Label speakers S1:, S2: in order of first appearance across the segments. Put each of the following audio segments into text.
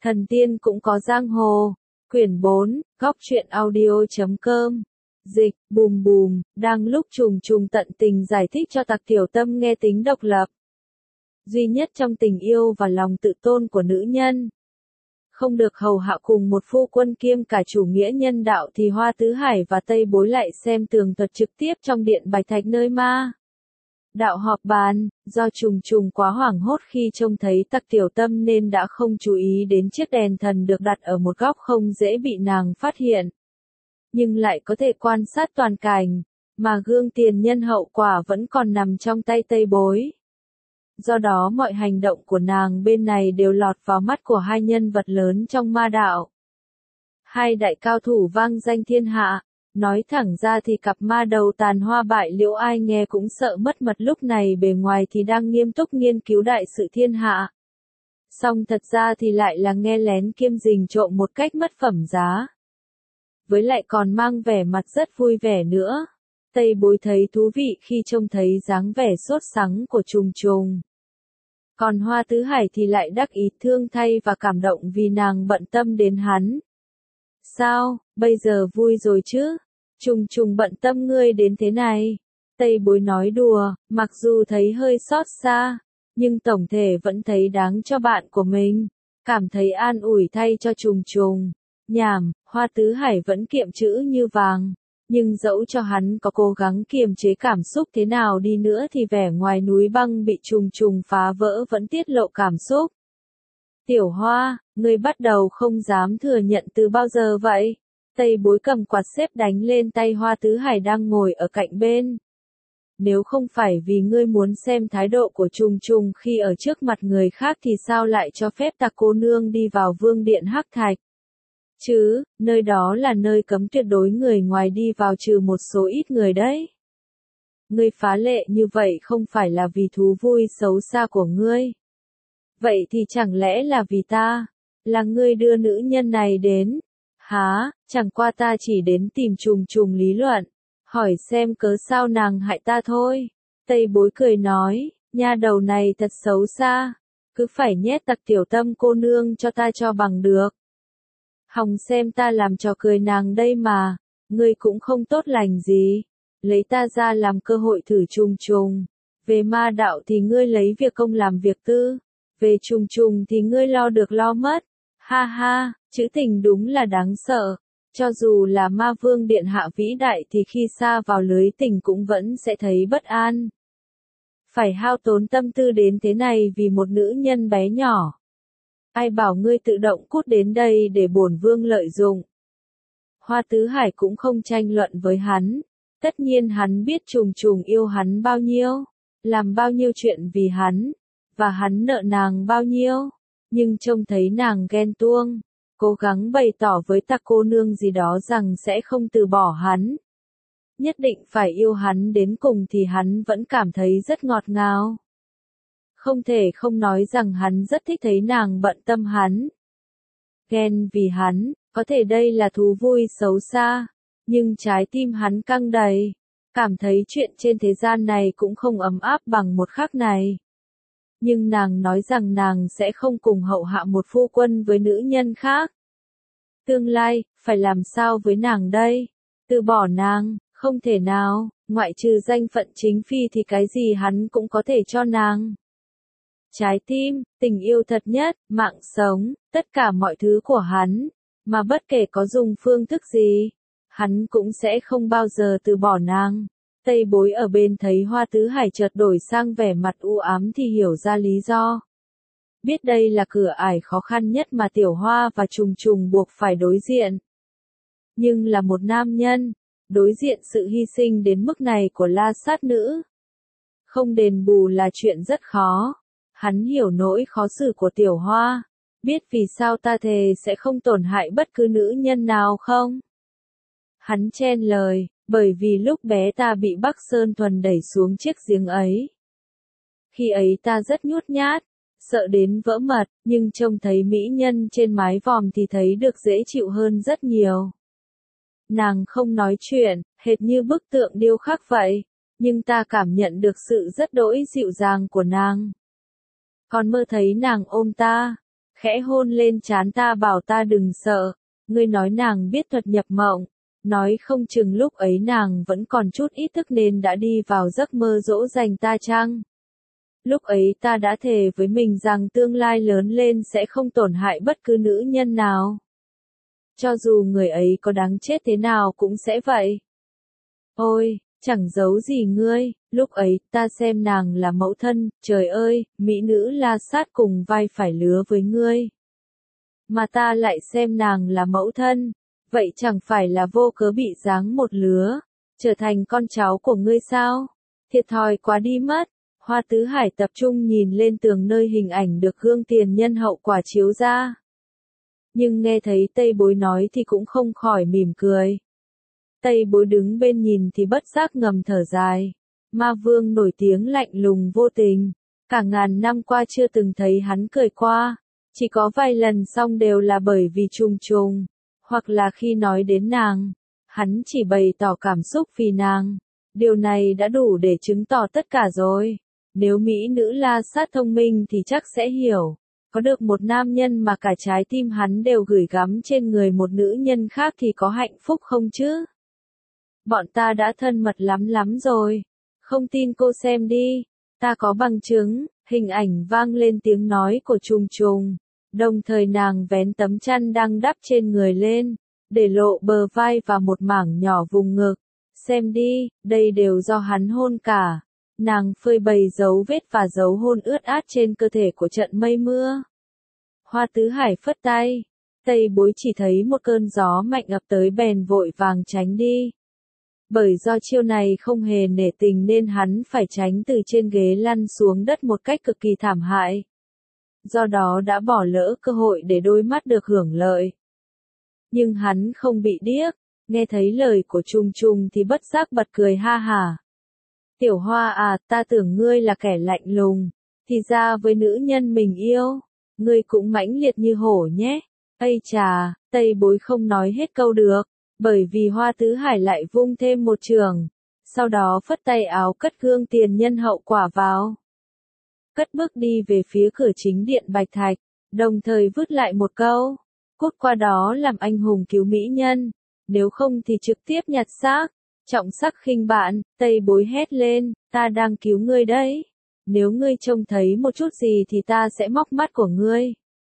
S1: Thần tiên cũng có giang hồ. Quyển 4, góc truyện audio.com. Dịch, bùm bùm, đang lúc trùng trùng tận tình giải thích cho Tặc Tiểu Tâm nghe tính độc lập duy nhất trong tình yêu và lòng tự tôn của nữ nhân. Không được hầu hạ cùng một phu quân kiêm cả chủ nghĩa nhân đạo thì Hoa Tứ Hải và Tây Bối lại xem tường thuật trực tiếp trong điện Bạch Thạch nơi ma đạo họp bàn, do trùng trùng quá hoảng hốt khi trông thấy Tặc Tiểu Tâm nên đã không chú ý đến chiếc đèn thần được đặt ở một góc không dễ bị nàng phát hiện. Nhưng lại có thể quan sát toàn cảnh, mà gương tiền nhân hậu quả vẫn còn nằm trong tay Tây Bối. Do đó mọi hành động của nàng bên này đều lọt vào mắt của hai nhân vật lớn trong ma đạo. Hai đại cao thủ vang danh thiên hạ, nói thẳng ra thì cặp ma đầu tàn hoa bại liễu ai nghe cũng sợ mất mật, lúc này bề ngoài thì đang nghiêm túc nghiên cứu đại sự thiên hạ. Song thật ra thì lại là nghe lén kiêm rình trộm một cách mất phẩm giá. Với lại còn mang vẻ mặt rất vui vẻ nữa. Tây Bối thấy thú vị khi trông thấy dáng vẻ sốt sắng của trùng trùng. Còn Hoa Tứ Hải thì lại đắc ý thương thay và cảm động vì nàng bận tâm đến hắn. Sao, bây giờ vui rồi chứ? Trùng trùng bận tâm ngươi đến thế này. Tây Bối nói đùa, mặc dù thấy hơi xót xa, nhưng tổng thể vẫn thấy đáng cho bạn của mình. Cảm thấy an ủi thay cho trùng trùng. Nhảm, Hoa Tứ Hải vẫn kiệm chữ như vàng. Nhưng dẫu cho hắn có cố gắng kiềm chế cảm xúc thế nào đi nữa thì vẻ ngoài núi băng bị trùng trùng phá vỡ vẫn tiết lộ cảm xúc. Tiểu Hoa, ngươi bắt đầu không dám thừa nhận từ bao giờ vậy? Tây Bối cầm quạt xếp đánh lên tay Hoa Tứ Hải đang ngồi ở cạnh bên. Nếu không phải vì ngươi muốn xem thái độ của trùng trùng khi ở trước mặt người khác thì sao lại cho phép Tặc cô nương đi vào vương điện Hắc Thạch? Chứ, nơi đó là nơi cấm tuyệt đối người ngoài đi vào trừ một số ít người đấy. Ngươi phá lệ như vậy không phải là vì thú vui xấu xa của ngươi. Vậy thì chẳng lẽ là vì ta? Là ngươi đưa nữ nhân này đến? Hả, chẳng qua ta chỉ đến tìm trùng trùng lý luận. Hỏi xem cớ sao nàng hại ta thôi. Tây Bối cười nói, nha đầu này thật xấu xa. Cứ phải nhét Tặc Tiểu Tâm cô nương cho ta cho bằng được. Hòng xem ta làm trò cười nàng đây mà, ngươi cũng không tốt lành gì. Lấy ta ra làm cơ hội thử trùng trùng. Về ma đạo thì ngươi lấy việc công làm việc tư. Về trùng trùng thì ngươi lo được lo mất. Ha ha, chữ tình đúng là đáng sợ. Cho dù là ma vương điện hạ vĩ đại thì khi xa vào lưới tình cũng vẫn sẽ thấy bất an. Phải hao tốn tâm tư đến thế này vì một nữ nhân bé nhỏ. Ai bảo ngươi tự động cút đến đây để bổn vương lợi dụng. Hoa Tứ Hải cũng không tranh luận với hắn. Tất nhiên hắn biết trùng trùng yêu hắn bao nhiêu, làm bao nhiêu chuyện vì hắn, và hắn nợ nàng bao nhiêu. Nhưng trông thấy nàng ghen tuông, cố gắng bày tỏ với Tặc cô nương gì đó rằng sẽ không từ bỏ hắn. Nhất định phải yêu hắn đến cùng thì hắn vẫn cảm thấy rất ngọt ngào. Không thể không nói rằng hắn rất thích thấy nàng bận tâm hắn. Ghen vì hắn, có thể đây là thú vui xấu xa, nhưng trái tim hắn căng đầy, cảm thấy chuyện trên thế gian này cũng không ấm áp bằng một khắc này. Nhưng nàng nói rằng nàng sẽ không cùng hậu hạ một phu quân với nữ nhân khác. Tương lai, phải làm sao với nàng đây? Từ bỏ nàng, không thể nào, ngoại trừ danh phận chính phi thì cái gì hắn cũng có thể cho nàng. Trái tim, tình yêu thật nhất, mạng sống, tất cả mọi thứ của hắn, mà bất kể có dùng phương thức gì, hắn cũng sẽ không bao giờ từ bỏ nàng. Tây Bối ở bên thấy Hoa Tứ Hải chợt đổi sang vẻ mặt u ám thì hiểu ra lý do. Biết đây là cửa ải khó khăn nhất mà Tiểu Hoa và trùng trùng buộc phải đối diện. Nhưng là một nam nhân, đối diện sự hy sinh đến mức này của La Sát Nữ, không đền bù là chuyện rất khó. Hắn hiểu nỗi khó xử của Tiểu Hoa, biết vì sao ta thề sẽ không tổn hại bất cứ nữ nhân nào không? Hắn chen lời, bởi vì lúc bé ta bị Bắc Sơn Thuần đẩy xuống chiếc giếng ấy. Khi ấy ta rất nhút nhát, sợ đến vỡ mật, nhưng trông thấy mỹ nhân trên mái vòm thì thấy được dễ chịu hơn rất nhiều. Nàng không nói chuyện, hệt như bức tượng điêu khắc vậy, nhưng ta cảm nhận được sự rất đỗi dịu dàng của nàng. Còn mơ thấy nàng ôm ta, khẽ hôn lên trán ta bảo ta đừng sợ, ngươi nói nàng biết thuật nhập mộng, nói không chừng lúc ấy nàng vẫn còn chút ý thức nên đã đi vào giấc mơ dỗ dành ta chăng? Lúc ấy ta đã thề với mình rằng tương lai lớn lên sẽ không tổn hại bất cứ nữ nhân nào. Cho dù người ấy có đáng chết thế nào cũng sẽ vậy. Ôi, chẳng giấu gì ngươi, lúc ấy ta xem nàng là mẫu thân, trời ơi, mỹ nữ La Sát cùng vai phải lứa với ngươi. Mà ta lại xem nàng là mẫu thân, vậy chẳng phải là vô cớ bị giáng một lứa, trở thành con cháu của ngươi sao? Thiệt thòi quá đi mất. Hoa Tứ Hải tập trung nhìn lên tường nơi hình ảnh được gương tiền nhân hậu quả chiếu ra. Nhưng nghe thấy Tây Bối nói thì cũng không khỏi mỉm cười. Tây Bối đứng bên nhìn thì bất giác ngầm thở dài. Ma Vương nổi tiếng lạnh lùng vô tình. Cả ngàn năm qua chưa từng thấy hắn cười qua. Chỉ có vài lần xong đều là bởi vì trùng trùng. Hoặc là khi nói đến nàng. Hắn chỉ bày tỏ cảm xúc vì nàng. Điều này đã đủ để chứng tỏ tất cả rồi. Nếu mỹ nữ La Sát thông minh thì chắc sẽ hiểu. Có được một nam nhân mà cả trái tim hắn đều gửi gắm trên người một nữ nhân khác thì có hạnh phúc không chứ? Bọn ta đã thân mật lắm lắm rồi. Không tin cô xem đi. Ta có bằng chứng. Hình ảnh vang lên tiếng nói của Trùng Trùng. Đồng thời nàng vén tấm chăn đang đắp trên người lên. Để lộ bờ vai và một mảng nhỏ vùng ngực. Xem đi, đây đều do hắn hôn cả. Nàng phơi bày dấu vết và dấu hôn ướt át trên cơ thể của trận mây mưa. Hoa Tứ Hải phất tay. Tây Bối chỉ thấy một cơn gió mạnh ập tới bèn vội vàng tránh đi. Bởi do chiêu này không hề nể tình nên hắn phải tránh từ trên ghế lăn xuống đất một cách cực kỳ thảm hại. Do đó đã bỏ lỡ cơ hội để đôi mắt được hưởng lợi. Nhưng hắn không bị điếc, nghe thấy lời của Trùng Trùng thì bất giác bật cười ha hả. Tiểu Hoa à, ta tưởng ngươi là kẻ lạnh lùng, thì ra với nữ nhân mình yêu, ngươi cũng mãnh liệt như hổ nhé. Ây chà, Tây Bối không nói hết câu được, bởi vì Hoa Tứ Hải lại vung thêm một trường, sau đó phất tay áo cất gương tiền nhân hậu quả vào. Cất bước đi về phía cửa chính điện Bạch Thạch, đồng thời vứt lại một câu, cút qua đó làm anh hùng cứu mỹ nhân, nếu không thì trực tiếp nhặt xác. Trọng sắc khinh bạn, Tây Bối hét lên, ta đang cứu ngươi đấy. Nếu ngươi trông thấy một chút gì thì ta sẽ móc mắt của ngươi.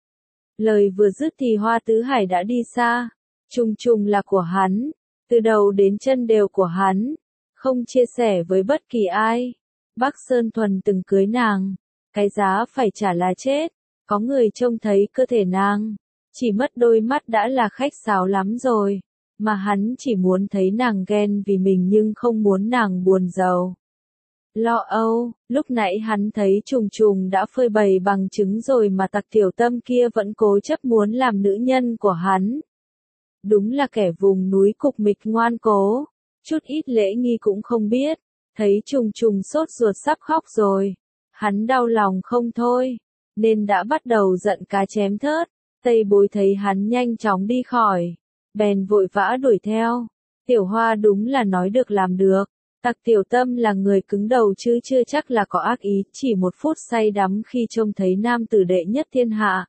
S1: Lời vừa dứt thì Hoa Tứ Hải đã đi xa. Trùng Trùng là của hắn. Từ đầu đến chân đều của hắn. Không chia sẻ với bất kỳ ai. Bắc Sơn Thuần từng cưới nàng. Cái giá phải trả là chết. Có người trông thấy cơ thể nàng. Chỉ mất đôi mắt đã là khách sáo lắm rồi. Mà hắn chỉ muốn thấy nàng ghen vì mình nhưng không muốn nàng buồn giàu. Lo âu, lúc nãy hắn thấy Trùng Trùng đã phơi bày bằng chứng rồi mà Tặc Tiểu Tâm kia vẫn cố chấp muốn làm nữ nhân của hắn. Đúng là kẻ vùng núi cục mịch ngoan cố, chút ít lễ nghi cũng không biết, thấy Trùng Trùng sốt ruột sắp khóc rồi. Hắn đau lòng không thôi, nên đã bắt đầu giận cá chém thớt. Tây Bối thấy hắn nhanh chóng đi khỏi, bèn vội vã đuổi theo. Tiểu Hoa đúng là nói được làm được. Tặc Tiểu Tâm là người cứng đầu chứ chưa chắc là có ác ý, chỉ một phút say đắm khi trông thấy nam tử đệ nhất thiên hạ.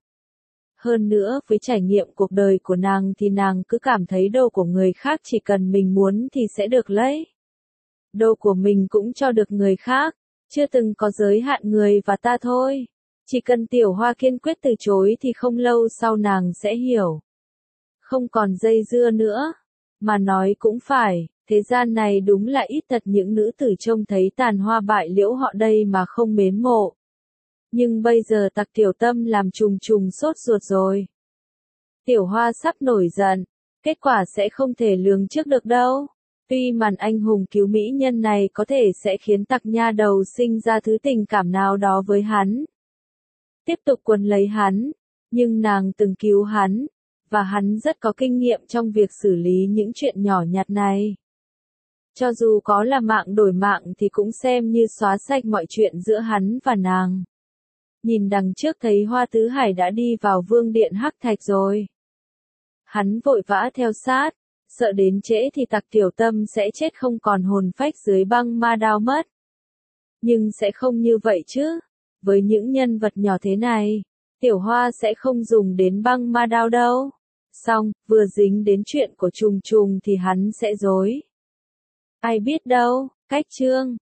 S1: Hơn nữa, với trải nghiệm cuộc đời của nàng thì nàng cứ cảm thấy đồ của người khác chỉ cần mình muốn thì sẽ được lấy. Đồ của mình cũng cho được người khác, chưa từng có giới hạn người và ta thôi. Chỉ cần Tiểu Hoa kiên quyết từ chối thì không lâu sau nàng sẽ hiểu. Không còn dây dưa nữa. Mà nói cũng phải, thế gian này đúng là ít thật những nữ tử trông thấy tàn hoa bại liễu họ đây mà không mến mộ. Nhưng bây giờ Tặc Tiểu Tâm làm Trùng Trùng sốt ruột rồi. Tiểu Hoa sắp nổi giận, kết quả sẽ không thể lường trước được đâu. Tuy màn anh hùng cứu mỹ nhân này có thể sẽ khiến Tặc nha đầu sinh ra thứ tình cảm nào đó với hắn. Tiếp tục quấn lấy hắn, nhưng nàng từng cứu hắn, và hắn rất có kinh nghiệm trong việc xử lý những chuyện nhỏ nhặt này. Cho dù có là mạng đổi mạng thì cũng xem như xóa sạch mọi chuyện giữa hắn và nàng. Nhìn đằng trước thấy Hoa Tứ Hải đã đi vào vương điện Hắc Thạch rồi. Hắn vội vã theo sát, sợ đến trễ thì Tặc Tiểu Tâm sẽ chết không còn hồn phách dưới băng ma đao mất. Nhưng sẽ không như vậy chứ, với những nhân vật nhỏ thế này, Tiểu Hoa sẽ không dùng đến băng ma đao đâu. Xong, vừa dính đến chuyện của Trùng Trùng thì hắn sẽ dối. Ai biết đâu, cách chương.